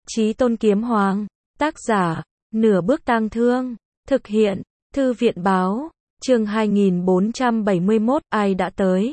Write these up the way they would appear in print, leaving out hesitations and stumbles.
Chí Tôn Kiếm Hoàng, tác giả, Nửa Bước Tang Thương, thực hiện, Thư viện báo, chương 2471, ai đã tới.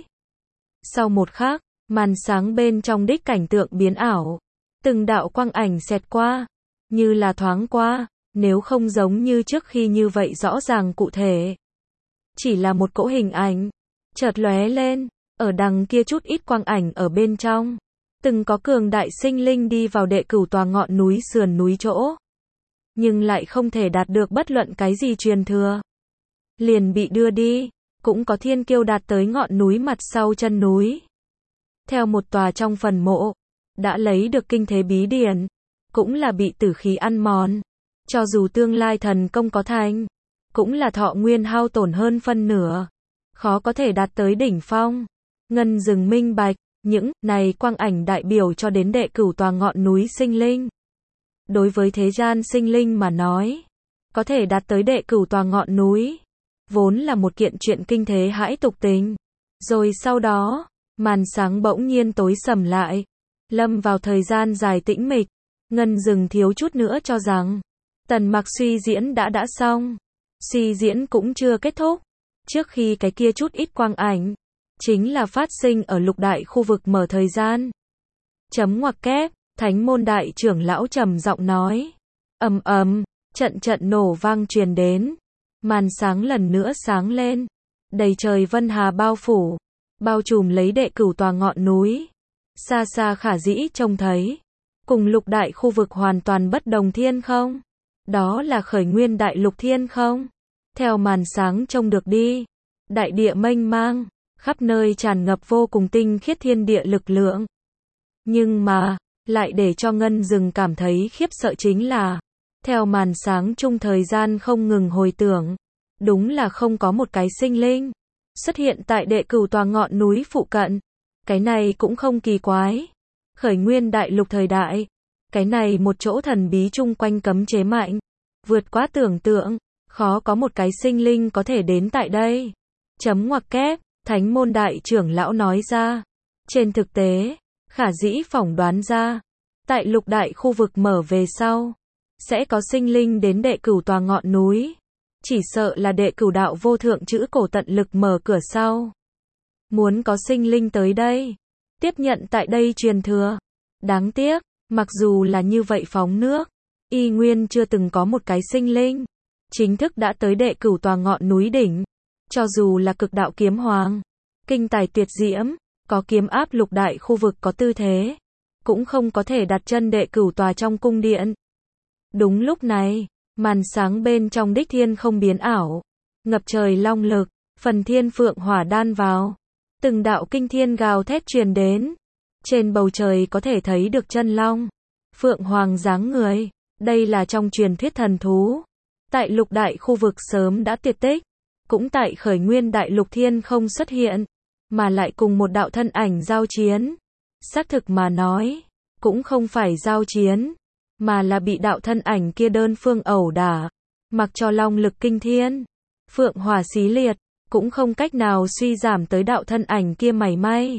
Sau một khắc, màn sáng bên trong đích cảnh tượng biến ảo, từng đạo quang ảnh xẹt qua, như là thoáng qua, nếu không giống như trước khi như vậy rõ ràng cụ thể. Chỉ là một cỗ hình ảnh, chợt lóe lên, ở đằng kia chút ít quang ảnh ở bên trong. Từng có cường đại sinh linh đi vào đệ cửu tòa ngọn núi sườn núi chỗ. Nhưng lại không thể đạt được bất luận cái gì truyền thừa. Liền bị đưa đi, cũng có thiên kiêu đạt tới ngọn núi mặt sau chân núi. Theo một tòa trong phần mộ, đã lấy được kinh thế bí điển, cũng là bị tử khí ăn mòn. Cho dù tương lai thần công có thành, cũng là thọ nguyên hao tổn hơn phân nửa. Khó có thể đạt tới đỉnh phong. Ngân Dừng minh bạch, những này quang ảnh đại biểu cho đến đệ cửu tòa ngọn núi sinh linh. Đối với thế gian sinh linh mà nói, có thể đạt tới đệ cửu tòa ngọn núi, vốn là một kiện chuyện kinh thế hãi tục tình. Rồi sau đó, màn sáng bỗng nhiên tối sầm lại, lâm vào thời gian dài tĩnh mịch. Ngân Dừng thiếu chút nữa cho rằng, Tần Mặc suy diễn đã xong. Suy diễn cũng chưa kết thúc. Trước khi cái kia chút ít quang ảnh, chính là phát sinh ở lục đại khu vực mở thời gian. Chấm ngoặc kép, Thánh môn đại trưởng lão trầm giọng nói. Ầm ầm, trận nổ vang truyền đến. Màn sáng lần nữa sáng lên. Đầy trời vân hà bao phủ, bao trùm lấy đệ cửu tòa ngọn núi. Xa xa khả dĩ trông thấy, cùng lục đại khu vực hoàn toàn bất đồng thiên không. Đó là khởi nguyên đại lục thiên không. Theo màn sáng trông được đi, đại địa mênh mang, khắp nơi tràn ngập vô cùng tinh khiết thiên địa lực lượng. Nhưng mà, lại để cho Ngân Dừng cảm thấy khiếp sợ chính là, theo màn sáng chung thời gian không ngừng hồi tưởng, đúng là không có một cái sinh linh xuất hiện tại đệ cửu tòa ngọn núi phụ cận. Cái này cũng không kỳ quái. Khởi nguyên đại lục thời đại, cái này một chỗ thần bí chung quanh cấm chế mạnh, vượt quá tưởng tượng, khó có một cái sinh linh có thể đến tại đây. Chấm ngoặc kép, Thánh môn đại trưởng lão nói ra. Trên thực tế, khả dĩ phỏng đoán ra, tại lục đại khu vực mở về sau, sẽ có sinh linh đến đệ cửu tòa ngọn núi. Chỉ sợ là đệ cửu đạo vô thượng chữ cổ tận lực mở cửa sau. Muốn có sinh linh tới đây, tiếp nhận tại đây truyền thừa. Đáng tiếc, mặc dù là như vậy phóng nước, y nguyên chưa từng có một cái sinh linh chính thức đã tới đệ cửu tòa ngọn núi đỉnh. Cho dù là cực đạo kiếm hoàng, kinh tài tuyệt diễm, có kiếm áp lục đại khu vực có tư thế, cũng không có thể đặt chân đệ cửu tòa trong cung điện. Đúng lúc này, màn sáng bên trong đích thiên không biến ảo, ngập trời long lực, phần thiên phượng hỏa đan vào, từng đạo kinh thiên gào thét truyền đến. Trên bầu trời có thể thấy được chân long, phượng hoàng dáng người, đây là trong truyền thuyết thần thú. Tại lục đại khu vực sớm đã tuyệt tích, cũng tại khởi nguyên đại lục thiên không xuất hiện, mà lại cùng một đạo thân ảnh giao chiến. Xác thực mà nói, cũng không phải giao chiến, mà là bị đạo thân ảnh kia đơn phương ẩu đả, mặc cho long lực kinh thiên, phượng hỏa xí liệt, cũng không cách nào suy giảm tới đạo thân ảnh kia mảy may.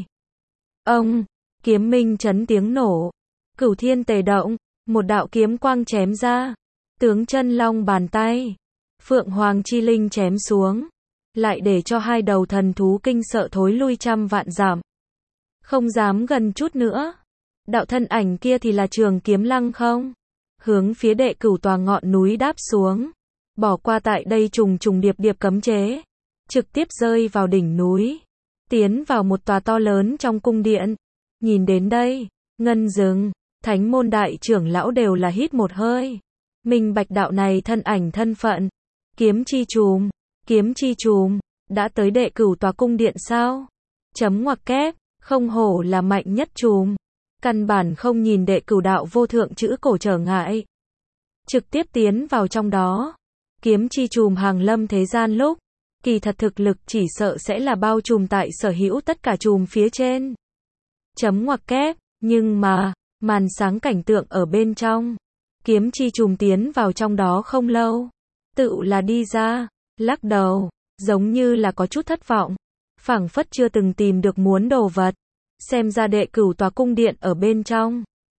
Ông, kiếm minh chấn tiếng nổ, cửu thiên tề động, một đạo kiếm quang chém ra, tướng chân long bàn tay, phượng hoàng chi linh chém xuống, lại để cho hai đầu thần thú kinh sợ thối lui trăm vạn dặm, không dám gần chút nữa. Đạo thân ảnh kia thì là trường kiếm lăng không, hướng phía đệ cửu tòa ngọn núi đáp xuống, bỏ qua tại đây trùng trùng điệp điệp cấm chế, trực tiếp rơi vào đỉnh núi, tiến vào một tòa to lớn trong cung điện. Nhìn đến đây, Ngân Dừng, Thánh môn đại trưởng lão đều là hít một hơi. Minh bạch đạo này thân ảnh thân phận. Kiếm chi trùm, đã tới đệ cửu tòa cung điện sao? Chấm ngoặc kép, không hổ là mạnh nhất trùm. Căn bản không nhìn đệ cửu đạo vô thượng chữ cổ trở ngại, trực tiếp tiến vào trong đó. Kiếm chi trùm hàng lâm thế gian lúc, kỳ thật thực lực chỉ sợ sẽ là bao trùm tại sở hữu tất cả trùm phía trên. Chấm ngoặc kép, nhưng mà, màn sáng cảnh tượng ở bên trong. Kiếm chi trùm tiến vào trong đó không lâu, tự là đi ra, lắc đầu, giống như là có chút thất vọng, phảng phất chưa từng tìm được muốn đồ vật. Xem ra đệ cửu tòa cung điện ở bên trong,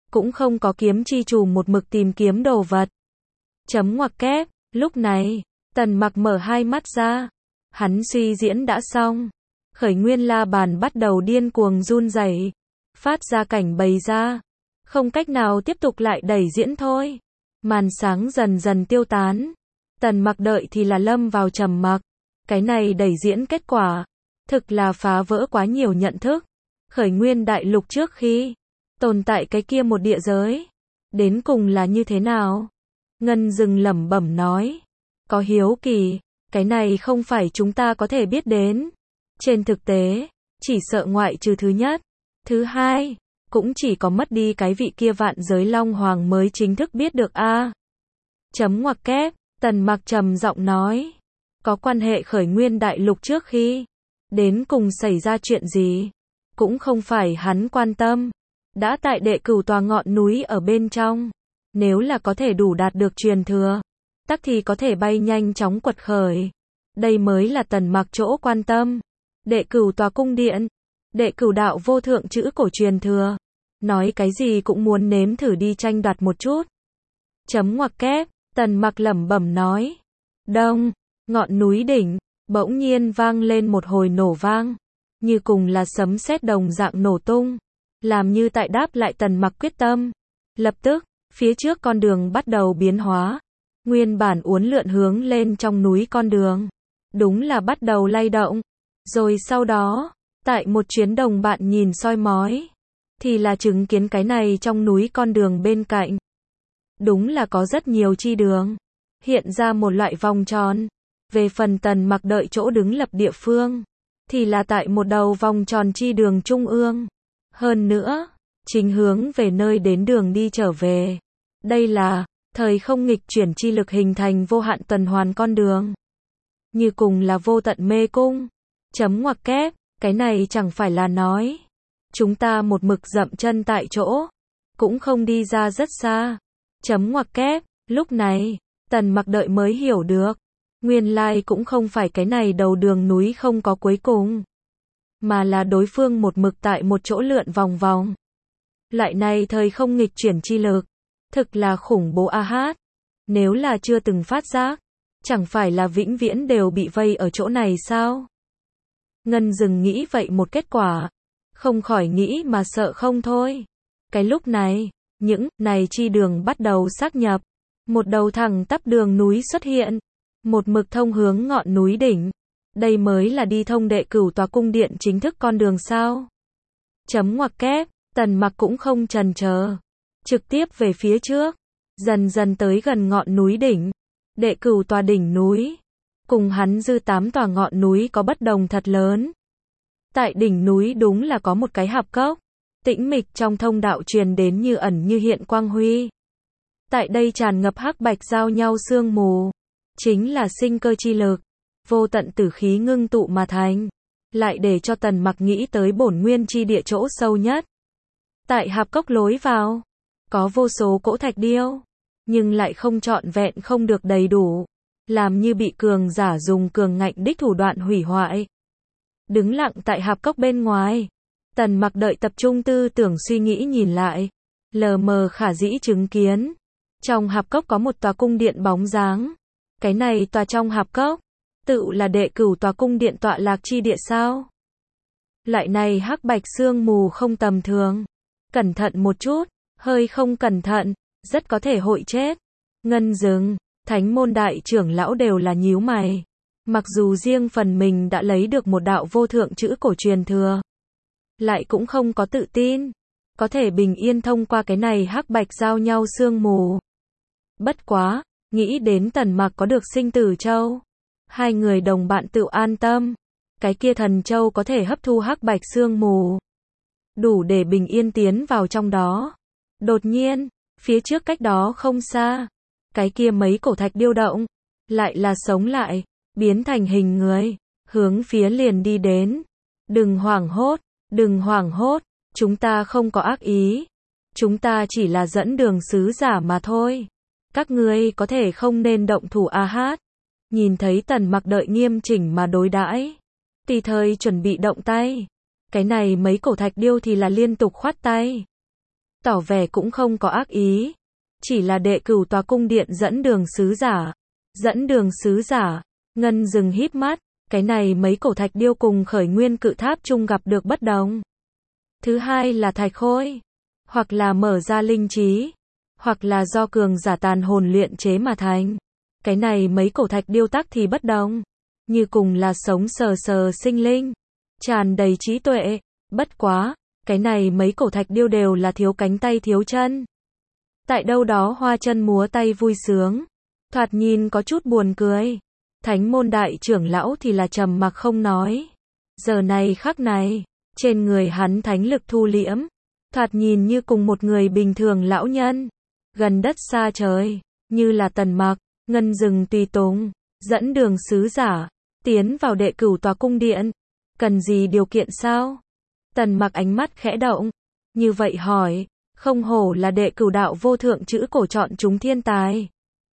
cũng không có kiếm chi chủ một mực tìm kiếm đồ vật. Chấm ngoặc kép, lúc này, Tần Mặc mở hai mắt ra. Hắn suy diễn đã xong. Khởi nguyên la bàn bắt đầu điên cuồng run rẩy, phát ra cảnh bày ra. Không cách nào tiếp tục lại đẩy diễn thôi. Màn sáng dần dần tiêu tán. Tần Mặc đợi thì là lâm vào trầm mặc. Cái này đẩy diễn kết quả, thực là phá vỡ quá nhiều nhận thức. Khởi nguyên đại lục trước khi tồn tại cái kia một địa giới, đến cùng là như thế nào? Ngân Dừng lẩm bẩm nói. Có hiếu kỳ, cái này không phải chúng ta có thể biết đến. Trên thực tế, chỉ sợ ngoại trừ thứ nhất, thứ hai, cũng chỉ có mất đi cái vị kia vạn giới Long Hoàng mới chính thức biết được a. Chấm ngoặc kép, Tần Mặc trầm giọng nói. Có quan hệ khởi nguyên đại lục trước khi đến cùng xảy ra chuyện gì, cũng không phải hắn quan tâm. Đã tại Đệ Cửu tòa ngọn núi ở bên trong, nếu là có thể đủ đạt được truyền thừa, tắc thì có thể bay nhanh chóng quật khởi. Đây mới là Tần Mặc chỗ quan tâm. Đệ Cửu tòa cung điện, Đệ Cửu đạo vô thượng chữ cổ truyền thừa, nói cái gì cũng muốn nếm thử đi tranh đoạt một chút. Chấm ngoặc kép, Tần Mặc lẩm bẩm nói. Đông, ngọn núi đỉnh, bỗng nhiên vang lên một hồi nổ vang, như cùng là sấm sét đồng dạng nổ tung, làm như tại đáp lại Tần Mặc quyết tâm. Lập tức, phía trước con đường bắt đầu biến hóa. Nguyên bản uốn lượn hướng lên trong núi con đường, đúng là bắt đầu lay động. Rồi sau đó, tại một chuyến đồng bạn nhìn soi mói, thì là chứng kiến cái này trong núi con đường bên cạnh. Đúng là có rất nhiều chi đường, hiện ra một loại vòng tròn. Về phần Tần Mặc đợi chỗ đứng lập địa phương, thì là tại một đầu vòng tròn chi đường trung ương. Hơn nữa, chính hướng về nơi đến đường đi trở về. Đây là thời không nghịch chuyển chi lực hình thành vô hạn tuần hoàn con đường, như cùng là vô tận mê cung. Chấm ngoặc kép, cái này chẳng phải là nói chúng ta một mực dậm chân tại chỗ, cũng không đi ra rất xa. Chấm ngoặc kép, lúc này, Tần Mặc đợi mới hiểu được, nguyên lai cũng không phải cái này đầu đường núi không có cuối cùng, mà là đối phương một mực tại một chỗ lượn vòng vòng. Loại này thời không nghịch chuyển chi lực, thực là khủng bố a hát. Nếu là chưa từng phát giác, chẳng phải là vĩnh viễn đều bị vây ở chỗ này sao? Ngân Dừng nghĩ vậy một kết quả, không khỏi nghĩ mà sợ không thôi. Cái lúc này, những này chi đường bắt đầu xác nhập, một đầu thẳng tắp đường núi xuất hiện, một mực thông hướng ngọn núi đỉnh. Đây mới là đi thông Đệ Cửu tòa cung điện chính thức con đường sao? Chấm ngoặc kép, Tần Mặc cũng không chần chờ, trực tiếp về phía trước, dần dần tới gần ngọn núi đỉnh. Đệ Cửu tòa đỉnh núi, cùng hắn dư 8 tòa ngọn núi có bất đồng thật lớn. Tại đỉnh núi đúng là có một cái hạp cốc, tĩnh mịch trong thông đạo truyền đến như ẩn như hiện quang huy. Tại đây tràn ngập hắc bạch giao nhau sương mù, chính là sinh cơ chi lực, vô tận tử khí ngưng tụ mà thành, lại để cho Tần Mặc nghĩ tới bổn nguyên chi địa chỗ sâu nhất. Tại hạp cốc lối vào, có vô số cỗ thạch điêu, nhưng lại không trọn vẹn, không được đầy đủ, làm như bị cường giả dùng cường ngạnh đích thủ đoạn hủy hoại. Đứng lặng tại hạp cốc bên ngoài, Tần Mặc đợi tập trung tư tưởng suy nghĩ nhìn lại, lờ mờ khả dĩ chứng kiến, trong hạp cốc có một tòa cung điện bóng dáng. Cái này tòa trong hạp cốc, tự là Đệ Cửu tòa cung điện tọa lạc chi địa sao? Loại này hắc bạch sương mù không tầm thường, cẩn thận một chút, hơi không cẩn thận, rất có thể hội chết. Ngân Dừng, Thánh môn đại trưởng lão đều là nhíu mày. Mặc dù riêng phần mình đã lấy được một đạo vô thượng chữ cổ truyền thừa, lại cũng không có tự tin có thể bình yên thông qua cái này hắc bạch giao nhau sương mù. Bất quá, nghĩ đến Tần Mặc có được sinh tử châu, hai người đồng bạn tự an tâm. Cái kia thần châu có thể hấp thu hắc bạch sương mù, đủ để bình yên tiến vào trong đó. Đột nhiên, phía trước cách đó không xa, cái kia mấy cổ thạch điêu động, lại là sống lại, biến thành hình người, hướng phía liền đi đến. Đừng hoảng hốt, chúng ta không có ác ý, chúng ta chỉ là dẫn đường sứ giả mà thôi. Các ngươi có thể không nên động thủ a hát. Nhìn thấy Tần Mặc đợi nghiêm chỉnh mà đối đãi, tùy thời chuẩn bị động tay. Cái này mấy cổ thạch điêu thì là liên tục khoát tay. tỏ vẻ cũng không có ác ý. Chỉ là Đệ Cửu Tòa cung điện dẫn đường sứ giả. Dẫn đường sứ giả, Ngân Dừng híp mắt, cái này mấy cổ thạch điêu cùng Khởi Nguyên Cự Tháp chung gặp được bất đồng. Thứ hai là thạch khôi, hoặc là mở ra linh trí, hoặc là do cường giả tàn hồn luyện chế mà thành. Cái này mấy cổ thạch điêu tác thì bất đồng, như cùng là sống sờ sờ sinh linh, tràn đầy trí tuệ. Bất quá, cái này mấy cổ thạch điêu đều là thiếu cánh tay thiếu chân. Tại đâu đó hoa chân múa tay vui sướng, thoạt nhìn có chút buồn cười. Thánh môn đại trưởng lão thì là trầm mặc không nói. Giờ này khắc này, trên người hắn thánh lực thu liễm, thoạt nhìn như cùng một người bình thường lão nhân, gần đất xa trời, như là Tần Mặc, Ngân Dừng tùy tùng, dẫn đường sứ giả, tiến vào Đệ Cửu Tòa cung điện. Cần gì điều kiện sao? Tần Mặc ánh mắt khẽ động, như vậy hỏi, không hổ là Đệ Cửu đạo vô thượng chữ cổ chọn chúng thiên tài.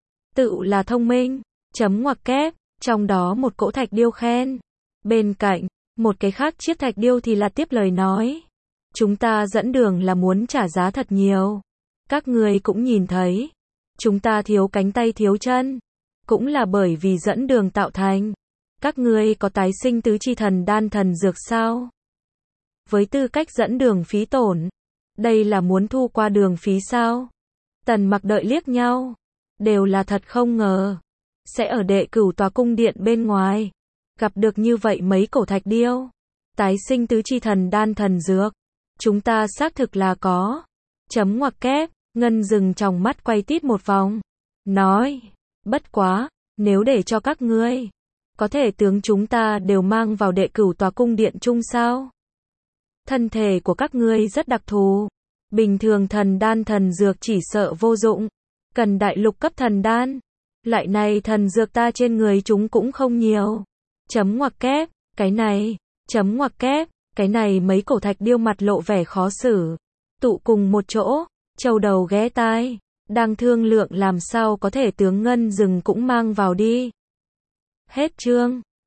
Tự là thông minh, chấm ngoặc kép, trong đó một cỗ thạch điêu khen. Bên cạnh, một cái khác chiếc thạch điêu thì là tiếp lời nói. Chúng ta dẫn đường là muốn trả giá thật nhiều. Các ngươi cũng nhìn thấy. Chúng ta thiếu cánh tay thiếu chân. Cũng là bởi vì dẫn đường tạo thành. Các ngươi có tái sinh tứ chi thần đan thần dược sao? Với tư cách dẫn đường phí tổn. Đây là muốn thu qua đường phí sao? Tần Mặc đợi liếc nhau. Đều là thật không ngờ. Sẽ ở Đệ Cửu Tòa cung điện bên ngoài. Gặp được như vậy mấy cổ thạch điêu. Tái sinh tứ chi thần đan thần dược. Chúng ta xác thực là có. Chấm ngoặc kép, Ngân Dừng trong mắt quay tít một vòng. Nói, bất quá, nếu để cho các ngươi, có thể tướng chúng ta đều mang vào Đệ Cửu Tòa cung điện chung sao? Thân thể của các ngươi rất đặc thù. Bình thường thần đan thần dược chỉ sợ vô dụng. Cần đại lục cấp thần đan. Lại này thần dược ta trên người chúng cũng không nhiều. Chấm ngoặc kép, cái này, chấm ngoặc kép, cái này mấy cổ thạch điêu mặt lộ vẻ khó xử. Tụ cùng một chỗ, châu đầu ghé tai, đang thương lượng làm sao có thể tướng Ngân Dừng cũng mang vào đi. Hết chương.